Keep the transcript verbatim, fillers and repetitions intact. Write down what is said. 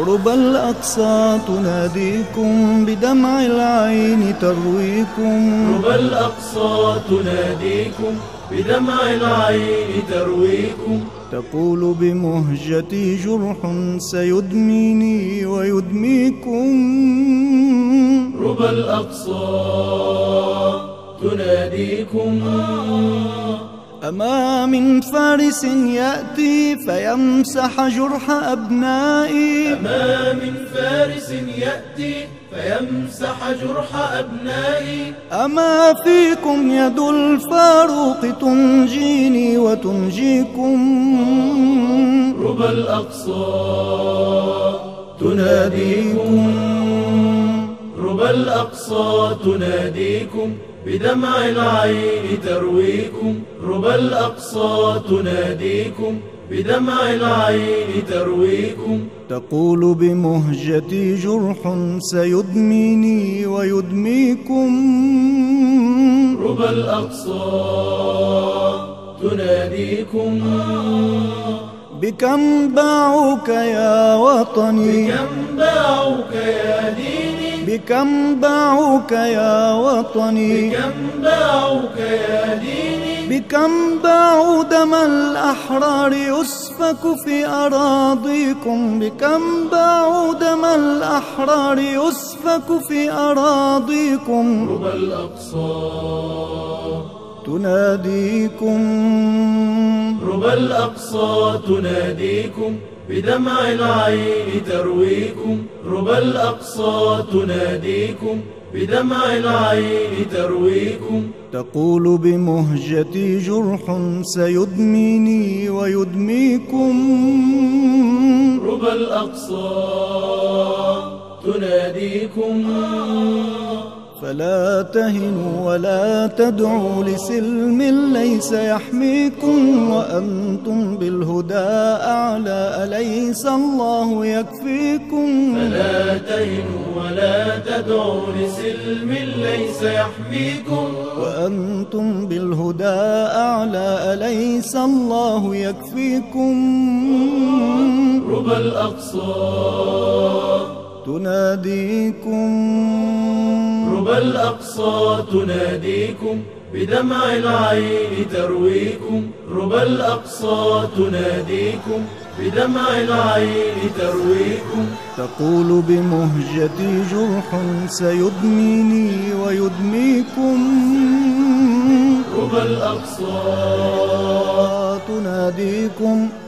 ربى الأقصى تناديكم بدمع العين ترويكم ربى الأقصى تناديكم بدمع العين ترويكم تقول بمهجتي جرح سيدميني ويدميكم ربى الأقصى تناديكم أما من فارس يأتي فيمسح جرح أبنائي أما من فارس يأتي فيمسح جرح أبنائي أما فيكم يد الفاروق تنجيني وتنجيكم ربى الأقصى تناديكم ربى الأقصى تناديكم بدمع العين ترويكم ربى الأقصى تناديكم بدمع العين ترويكم تقول بمهجتي جرح سيدميني ويدميكم ربى الأقصى تناديكم بكم باعوك يا وطني بكم باعوك يا ديني بكم باعوك يا وطني بكم باعوك يا ديني بكم باعوا دم الأحرار يسفك في أراضيكم بكم باعوا دم الأحرار يسفك في أراضيكم ربى الأقصى تناديكم ربى الأقصى تناديكم بدمع العين ترويكم ربى الأقصى تناديكم بدمع العين ترويكم تقول بمهجتي جرح سيدميني ويدميكم ربى الأقصى تناديكم فلا تهنوا ولا تدعوا لسلم ليس يحميكم وأنتم بالهدى أعلى أليس الله يكفيكم فلا تهنوا ولا تدعوا لسلم ليس يحميكم وأنتم بالهدى أعلى أليس الله يكفيكم ربى الأقصى تناديكم ربى الأقصى تناديكم بدمع العين ترويكم ربى الأقصى تناديكم بدمع العين ترويكم تقول بمهجتي جرح سيدميني ويدميكم ربى الأقصى تناديكم